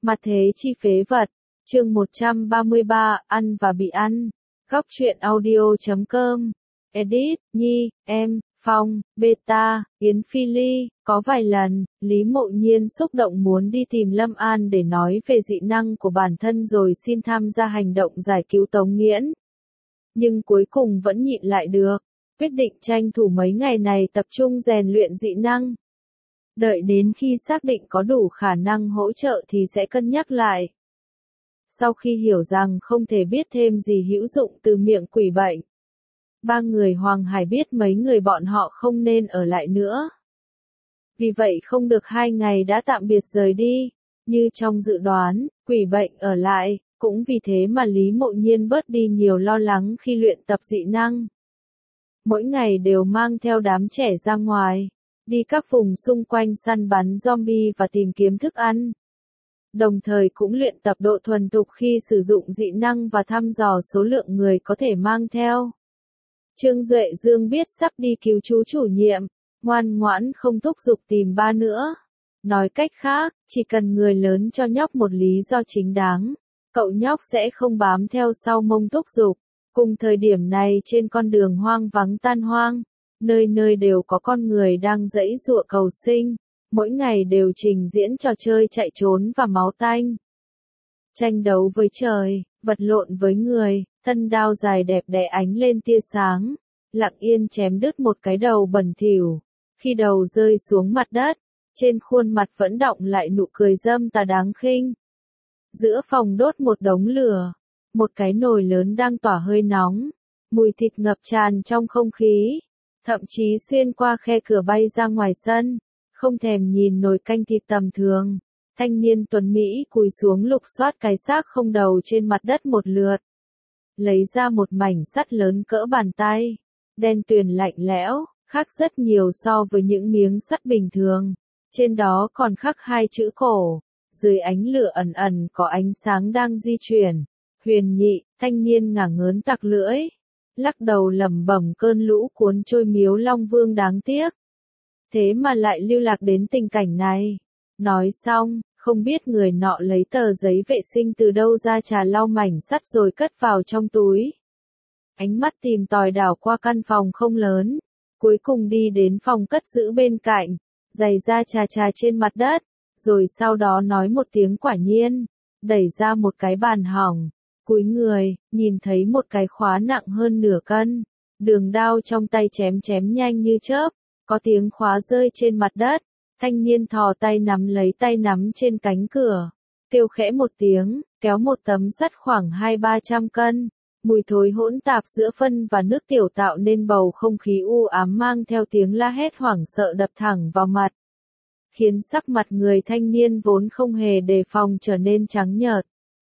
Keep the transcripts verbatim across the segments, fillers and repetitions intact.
Mặt thế chi phế vật, chương một trăm ba mươi ba, ăn và bị ăn. Góc truyện audio chấm com. Edit, Nhi, em, Phong, Beta, Yến Phi Ly. Có vài lần, Lý Mộ Nhiên xúc động muốn đi tìm Lâm An để nói về dị năng của bản thân rồi xin tham gia hành động giải cứu Tống Nghiễn. Nhưng cuối cùng vẫn nhịn lại được, quyết định tranh thủ mấy ngày này tập trung rèn luyện dị năng. Đợi đến khi xác định có đủ khả năng hỗ trợ thì sẽ cân nhắc lại. Sau khi hiểu rằng không thể biết thêm gì hữu dụng từ miệng quỷ bệnh, ba người Hoàng Hải biết mấy người bọn họ không nên ở lại nữa. Vì vậy không được hai ngày đã tạm biệt rời đi. Như trong dự đoán, quỷ bệnh ở lại, cũng vì thế mà Lý Mộ Nhiên bớt đi nhiều lo lắng khi luyện tập dị năng. Mỗi ngày đều mang theo đám trẻ ra ngoài, đi các vùng xung quanh săn bắn zombie và tìm kiếm thức ăn. Đồng thời cũng luyện tập độ thuần thục khi sử dụng dị năng và thăm dò số lượng người có thể mang theo. Trương Duệ Dương biết sắp đi cứu chú chủ nhiệm, ngoan ngoãn không thúc giục tìm ba nữa. Nói cách khác, chỉ cần người lớn cho nhóc một lý do chính đáng, cậu nhóc sẽ không bám theo sau mông thúc giục. Cùng thời điểm này trên con đường hoang vắng tan hoang, nơi nơi đều có con người đang giãy giụa cầu sinh, mỗi ngày đều trình diễn trò chơi chạy trốn và máu tanh. Tranh đấu với trời, vật lộn với người, thân đao dài đẹp đẽ ánh lên tia sáng, lặng yên chém đứt một cái đầu bẩn thỉu. Khi đầu rơi xuống mặt đất, trên khuôn mặt vẫn đọng lại nụ cười dâm tà đáng khinh. Giữa phòng đốt một đống lửa, một cái nồi lớn đang tỏa hơi nóng, mùi thịt ngập tràn trong không khí, thậm chí xuyên qua khe cửa bay ra ngoài sân, không thèm nhìn nồi canh thịt tầm thường. Thanh niên tuấn Mỹ cúi xuống lục soát cái xác không đầu trên mặt đất một lượt. Lấy ra một mảnh sắt lớn cỡ bàn tay, đen tuyền lạnh lẽo, khác rất nhiều so với những miếng sắt bình thường. Trên đó còn khắc hai chữ cổ, dưới ánh lửa ẩn ẩn có ánh sáng đang di chuyển. Huyền Nhị, thanh niên ngả ngớn tặc lưỡi, lắc đầu lẩm bẩm cơn lũ cuốn trôi Miếu Long Vương đáng tiếc. Thế mà lại lưu lạc đến tình cảnh này. Nói xong, không biết người nọ lấy tờ giấy vệ sinh từ đâu ra trà lau mảnh sắt rồi cất vào trong túi. Ánh mắt tìm tòi đảo qua căn phòng không lớn, cuối cùng đi đến phòng cất giữ bên cạnh, giày ra trà trà trên mặt đất, rồi sau đó nói một tiếng quả nhiên, đẩy ra một cái bàn hỏng, cúi người, nhìn thấy một cái khóa nặng hơn nửa cân, đường đao trong tay chém chém nhanh như chớp, có tiếng khóa rơi trên mặt đất. Thanh niên thò tay nắm lấy tay nắm trên cánh cửa, kêu khẽ một tiếng, kéo một tấm sắt khoảng hai ba trăm cân, mùi thối hỗn tạp giữa phân và nước tiểu tạo nên bầu không khí u ám mang theo tiếng la hét hoảng sợ đập thẳng vào mặt, khiến sắc mặt người thanh niên vốn không hề đề phòng trở nên trắng nhợt.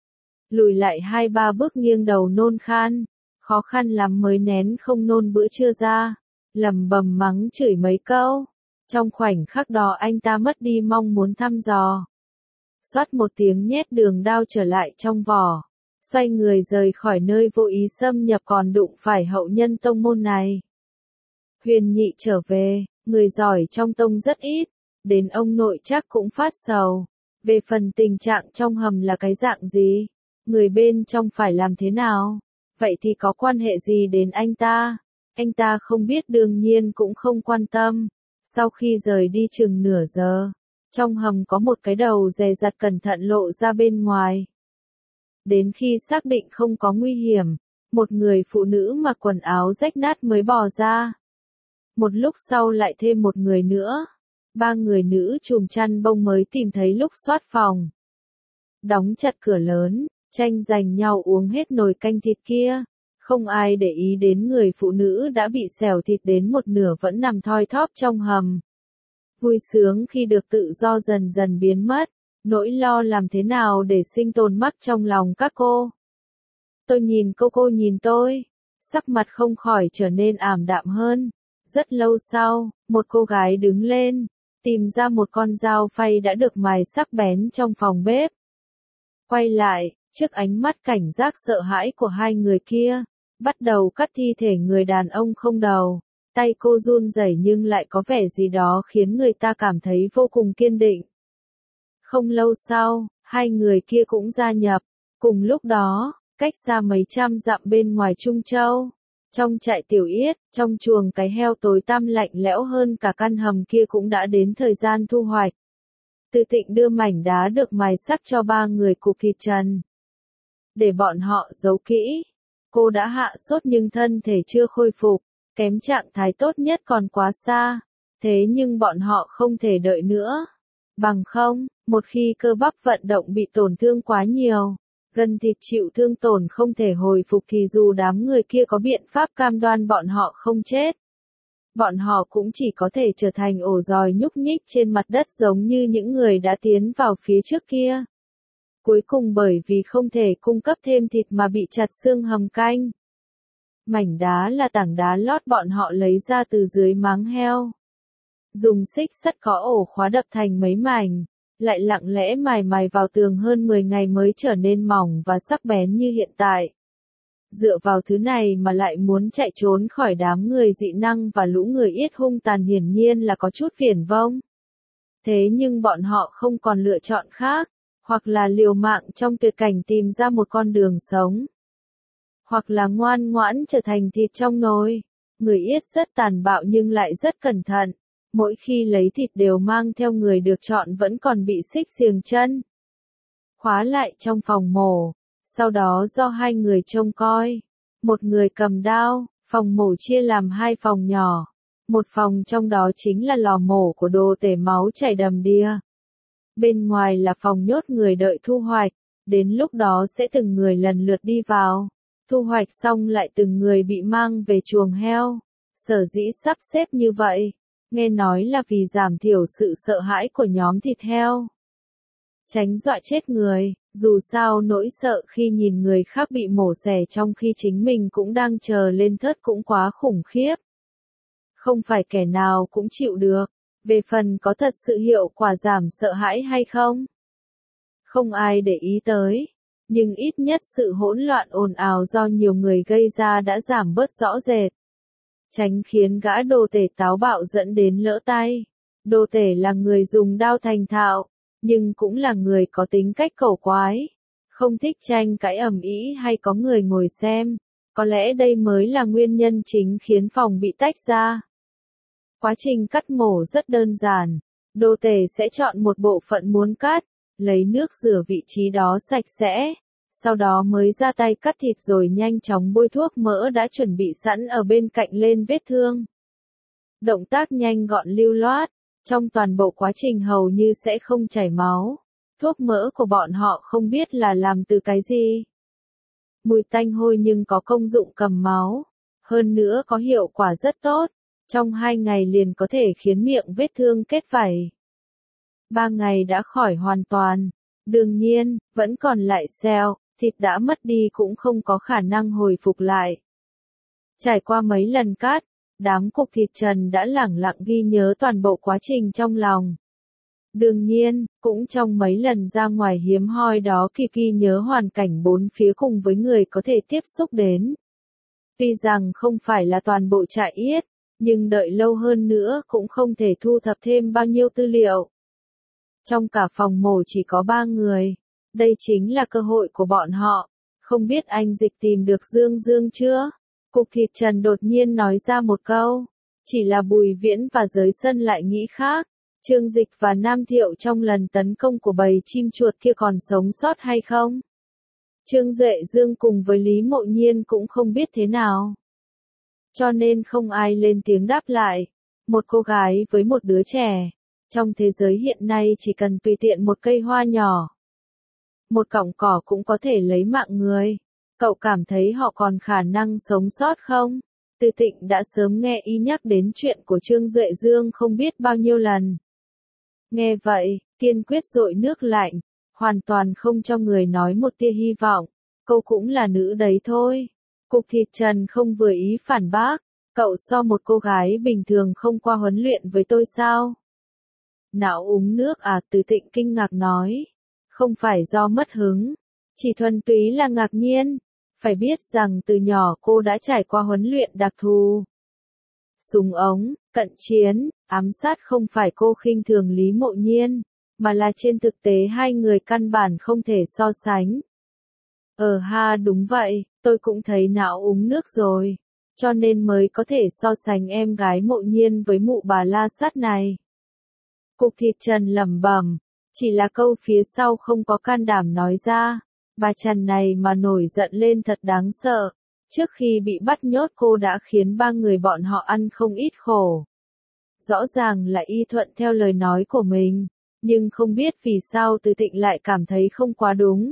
Lùi lại hai ba bước nghiêng đầu nôn khan, khó khăn lắm mới nén không nôn bữa trưa ra, lẩm bẩm mắng chửi mấy câu. Trong khoảnh khắc đó anh ta mất đi mong muốn thăm dò. Xoát một tiếng nhét đường đao trở lại trong vỏ, xoay người rời khỏi nơi vô ý xâm nhập còn đụng phải hậu nhân tông môn này. Huyền Nhị trở về, người giỏi trong tông rất ít, đến ông nội chắc cũng phát sầu. Về phần tình trạng trong hầm là cái dạng gì, người bên trong phải làm thế nào, vậy thì có quan hệ gì đến anh ta? Anh ta không biết đương nhiên cũng không quan tâm. Sau khi rời đi chừng nửa giờ, trong hầm có một cái đầu dè dặt cẩn thận lộ ra bên ngoài. Đến khi xác định không có nguy hiểm, một người phụ nữ mặc quần áo rách nát mới bò ra. Một lúc sau lại thêm một người nữa. Ba người nữ trùm chăn bông mới tìm thấy lúc soát phòng. Đóng chặt cửa lớn, tranh giành nhau uống hết nồi canh thịt kia. Không ai để ý đến người phụ nữ đã bị xẻo thịt đến một nửa vẫn nằm thoi thóp trong hầm. Vui sướng khi được tự do dần dần biến mất, nỗi lo làm thế nào để sinh tồn mắc trong lòng các cô. Tôi nhìn cô cô nhìn tôi, sắc mặt không khỏi trở nên ảm đạm hơn. Rất lâu sau, một cô gái đứng lên, tìm ra một con dao phay đã được mài sắc bén trong phòng bếp. Quay lại, trước ánh mắt cảnh giác sợ hãi của hai người kia, bắt đầu cắt thi thể người đàn ông không đầu. Tay cô run rẩy nhưng lại có vẻ gì đó khiến người ta cảm thấy vô cùng kiên định. Không lâu sau, Hai người kia cũng gia nhập. Cùng lúc đó, cách xa mấy trăm dặm bên ngoài Trung Châu, trong trại Tiểu Yết, trong chuồng cái heo tối tăm lạnh lẽo hơn cả căn hầm kia cũng đã đến thời gian thu hoạch. Từ Tịnh đưa mảnh đá được mài sắc cho ba người Cục Thịt Trần, để bọn họ giấu kỹ. Cô đã hạ sốt nhưng thân thể chưa khôi phục, kém trạng thái tốt nhất còn quá xa. Thế nhưng bọn họ không thể đợi nữa. Bằng không, một khi cơ bắp vận động bị tổn thương quá nhiều, gân thịt chịu thương tổn không thể hồi phục thì dù đám người kia có biện pháp cam đoan bọn họ không chết, bọn họ cũng chỉ có thể trở thành ổ giòi nhúc nhích trên mặt đất giống như những người đã tiến vào phía trước kia. Cuối cùng bởi vì không thể cung cấp thêm thịt mà bị chặt xương hầm canh. Mảnh đá là tảng đá lót bọn họ lấy ra từ dưới máng heo. Dùng xích sắt có ổ khóa đập thành mấy mảnh, lại lặng lẽ mài mài vào tường hơn mười ngày mới trở nên mỏng và sắc bén như hiện tại. Dựa vào thứ này mà lại muốn chạy trốn khỏi đám người dị năng và lũ người Yết hung tàn hiển nhiên là có chút viển vông. Thế nhưng bọn họ không còn lựa chọn khác, hoặc là liều mạng trong tuyệt cảnh tìm ra một con đường sống, hoặc là ngoan ngoãn trở thành thịt trong nồi. Người Yết rất tàn bạo nhưng lại rất cẩn thận. Mỗi khi lấy thịt đều mang theo người được chọn vẫn còn bị xích xiềng chân, khóa lại trong phòng mổ, sau đó do hai người trông coi. Một người cầm đao, phòng mổ chia làm hai phòng nhỏ. Một phòng trong đó chính là lò mổ của Đồ Tể máu chảy đầm đìa. Bên ngoài là phòng nhốt người đợi thu hoạch, đến lúc đó sẽ từng người lần lượt đi vào. Thu hoạch xong lại từng người bị mang về chuồng heo. Sở dĩ sắp xếp như vậy, nghe nói là vì giảm thiểu sự sợ hãi của nhóm thịt heo. Tránh dọa chết người, dù sao nỗi sợ khi nhìn người khác bị mổ xẻ trong khi chính mình cũng đang chờ lên thớt cũng quá khủng khiếp. Không phải kẻ nào cũng chịu được. Về phần có thật sự hiệu quả giảm sợ hãi hay không? Không ai để ý tới. Nhưng ít nhất sự hỗn loạn ồn ào do nhiều người gây ra đã giảm bớt rõ rệt. Tránh khiến gã Đồ Tể táo bạo dẫn đến lỡ tay. Đồ Tể là người dùng đao thành thạo, nhưng cũng là người có tính cách cẩu quái. Không thích tranh cãi ầm ĩ hay có người ngồi xem. Có lẽ đây mới là nguyên nhân chính khiến phòng bị tách ra. Quá trình cắt mổ rất đơn giản. Đồ Tể sẽ chọn một bộ phận muốn cắt, lấy nước rửa vị trí đó sạch sẽ. Sau đó mới ra tay cắt thịt rồi nhanh chóng bôi thuốc mỡ đã chuẩn bị sẵn ở bên cạnh lên vết thương. Động tác nhanh gọn lưu loát, trong toàn bộ quá trình hầu như sẽ không chảy máu. Thuốc mỡ của bọn họ không biết là làm từ cái gì. Mùi tanh hôi nhưng có công dụng cầm máu. Hơn nữa có hiệu quả rất tốt. Trong hai ngày liền có thể khiến miệng vết thương kết vảy. Ba ngày đã khỏi hoàn toàn. Đương nhiên, vẫn còn lại sẹo, thịt đã mất đi cũng không có khả năng hồi phục lại. Trải qua mấy lần cắt, đám Cục Thịt Trần đã lẳng lặng ghi nhớ toàn bộ quá trình trong lòng. Đương nhiên, cũng trong mấy lần ra ngoài hiếm hoi đó kịp ghi nhớ hoàn cảnh bốn phía cùng với người có thể tiếp xúc đến. Tuy rằng không phải là toàn bộ trại Yết, nhưng đợi lâu hơn nữa cũng không thể thu thập thêm bao nhiêu tư liệu. Trong cả phòng mổ chỉ có ba người. Đây chính là cơ hội của bọn họ. Không biết anh Dịch tìm được Dương Dương chưa? Cục Thịt Trần đột nhiên nói ra một câu. Chỉ là Bùi Viễn và Giới Sân lại nghĩ khác. Trương Dịch và Nam Thiệu trong lần tấn công của bầy chim chuột kia còn sống sót hay không? Trương Duệ Dương cùng với Lý Mộ Nhiên cũng không biết thế nào. Cho nên không ai lên tiếng đáp lại. Một cô gái với một đứa trẻ. Trong thế giới hiện nay chỉ cần tùy tiện một cây hoa nhỏ, một cọng cỏ cũng có thể lấy mạng người. Cậu cảm thấy họ còn khả năng sống sót không? Từ Tịnh đã sớm nghe y nhắc đến chuyện của Trương Duệ Dương không biết bao nhiêu lần. Nghe vậy, kiên quyết dội nước lạnh, hoàn toàn không cho người nói một tia hy vọng. Cô cũng là nữ đấy thôi. Cục Thịt Trần không vừa ý phản bác. Cậu so một cô gái bình thường không qua huấn luyện với tôi sao? Não uống nước à? Từ Tịnh kinh ngạc nói. Không phải do mất hứng, chỉ thuần túy là ngạc nhiên. Phải biết rằng từ nhỏ cô đã trải qua huấn luyện đặc thù. Súng ống, cận chiến, ám sát không phải cô khinh thường Lý Mộ Nhiên. mà là trên thực tế hai người căn bản không thể so sánh. Ờ ha đúng vậy, tôi cũng thấy não uống nước rồi, cho nên mới có thể so sánh em gái Mộ Nhiên với mụ bà la sát này. Cục thịt Trần lẩm bẩm, chỉ là câu phía sau không có can đảm nói ra, bà Trần này mà nổi giận lên thật đáng sợ, trước khi bị bắt nhốt cô đã khiến ba người bọn họ ăn không ít khổ. Rõ ràng là y thuận theo lời nói của mình, nhưng không biết vì sao Từ Tịnh lại cảm thấy không quá đúng.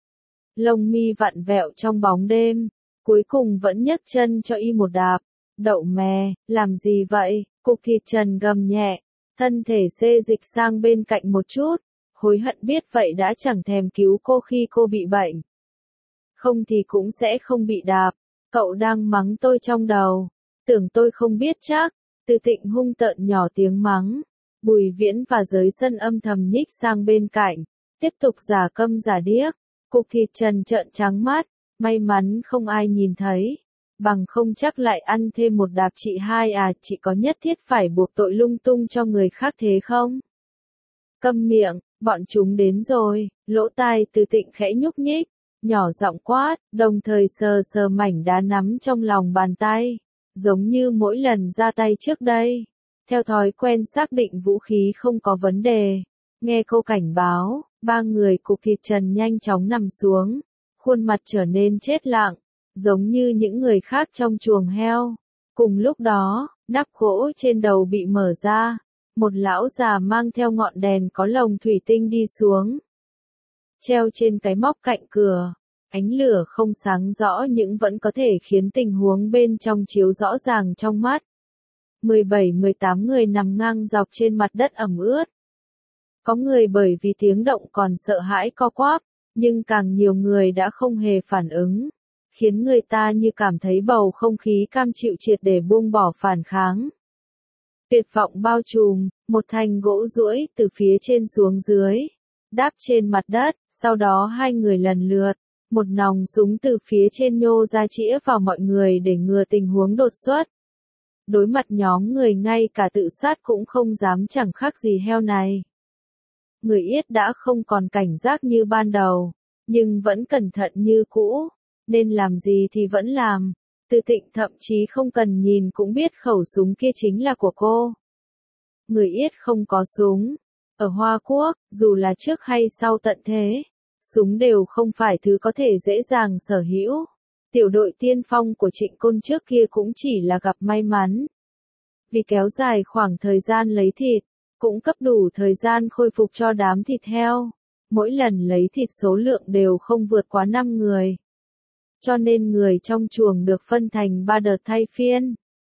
Lông mi vặn vẹo trong bóng đêm, cuối cùng vẫn nhấc chân cho y một đạp. Đậu mè, làm gì vậy? Cục thịt Trần gầm nhẹ, thân thể xê dịch sang bên cạnh một chút, hối hận biết vậy đã chẳng thèm cứu cô khi cô bị bệnh. Không thì cũng sẽ không bị đạp, cậu đang mắng tôi trong đầu, tưởng tôi không biết chắc. Từ Tịnh hung tợn nhỏ tiếng mắng, Bùi Viễn và Giới Sân âm thầm nhích sang bên cạnh, tiếp tục giả câm giả điếc. Cục thịt Trần trợn trắng mắt, may mắn không ai nhìn thấy, bằng không chắc lại ăn thêm một đạp chị hai à, chị có nhất thiết phải buộc tội lung tung cho người khác thế không? Câm miệng, bọn chúng đến rồi, lỗ tai Từ Tịnh khẽ nhúc nhích, nhỏ giọng quát, đồng thời sờ sờ mảnh đá nắm trong lòng bàn tay, giống như mỗi lần ra tay trước đây. Theo thói quen xác định vũ khí không có vấn đề, nghe cô cảnh báo, ba người cục thịt Trần nhanh chóng nằm xuống, khuôn mặt trở nên chết lặng, giống như những người khác trong chuồng heo. Cùng lúc đó, nắp gỗ trên đầu bị mở ra, một lão già mang theo ngọn đèn có lồng thủy tinh đi xuống. Treo trên cái móc cạnh cửa, ánh lửa không sáng rõ nhưng vẫn có thể khiến tình huống bên trong chiếu rõ ràng trong mắt. mười bảy mười tám người nằm ngang dọc trên mặt đất ẩm ướt. Có người bởi vì tiếng động còn sợ hãi co quắp, nhưng càng nhiều người đã không hề phản ứng, khiến người ta như cảm thấy bầu không khí cam chịu triệt để buông bỏ phản kháng. Tuyệt vọng bao trùm, một thanh gỗ duỗi từ phía trên xuống dưới, đáp trên mặt đất, sau đó hai người lần lượt, một nòng súng từ phía trên nhô ra chĩa vào mọi người để ngừa tình huống đột xuất. Đối mặt nhóm người ngay cả tự sát cũng không dám chẳng khác gì heo này. Người Yết đã không còn cảnh giác như ban đầu, nhưng vẫn cẩn thận như cũ, nên làm gì thì vẫn làm. Từ Tịnh thậm chí không cần nhìn cũng biết khẩu súng kia chính là của cô. Người Yết không có súng. Ở Hoa Quốc, dù là trước hay sau tận thế, súng đều không phải thứ có thể dễ dàng sở hữu. Tiểu đội tiên phong của Trịnh Côn trước kia cũng chỉ là gặp may mắn. Vì kéo dài khoảng thời gian lấy thịt, cũng cấp đủ thời gian khôi phục cho đám thịt heo. Mỗi lần lấy thịt số lượng đều không vượt quá năm người. Cho nên người trong chuồng được phân thành ba đợt thay phiên.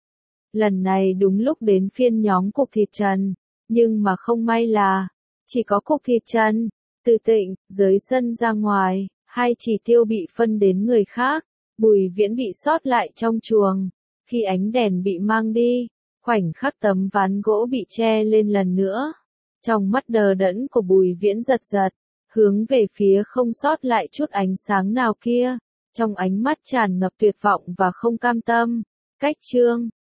Lần này đúng lúc đến phiên nhóm cục thịt Trần, nhưng mà không may là, chỉ có cục thịt Trần, Từ Tịnh, Giới Sân ra ngoài, hai chỉ tiêu bị phân đến người khác, Bùi Viễn bị sót lại trong chuồng. Khi ánh đèn bị mang đi, khoảnh khắc tấm ván gỗ bị che lên lần nữa. Trong mắt đờ đẫn của Bùi Viễn giật giật, hướng về phía không sót lại chút ánh sáng nào kia, trong ánh mắt tràn ngập tuyệt vọng và không cam tâm. Cách chương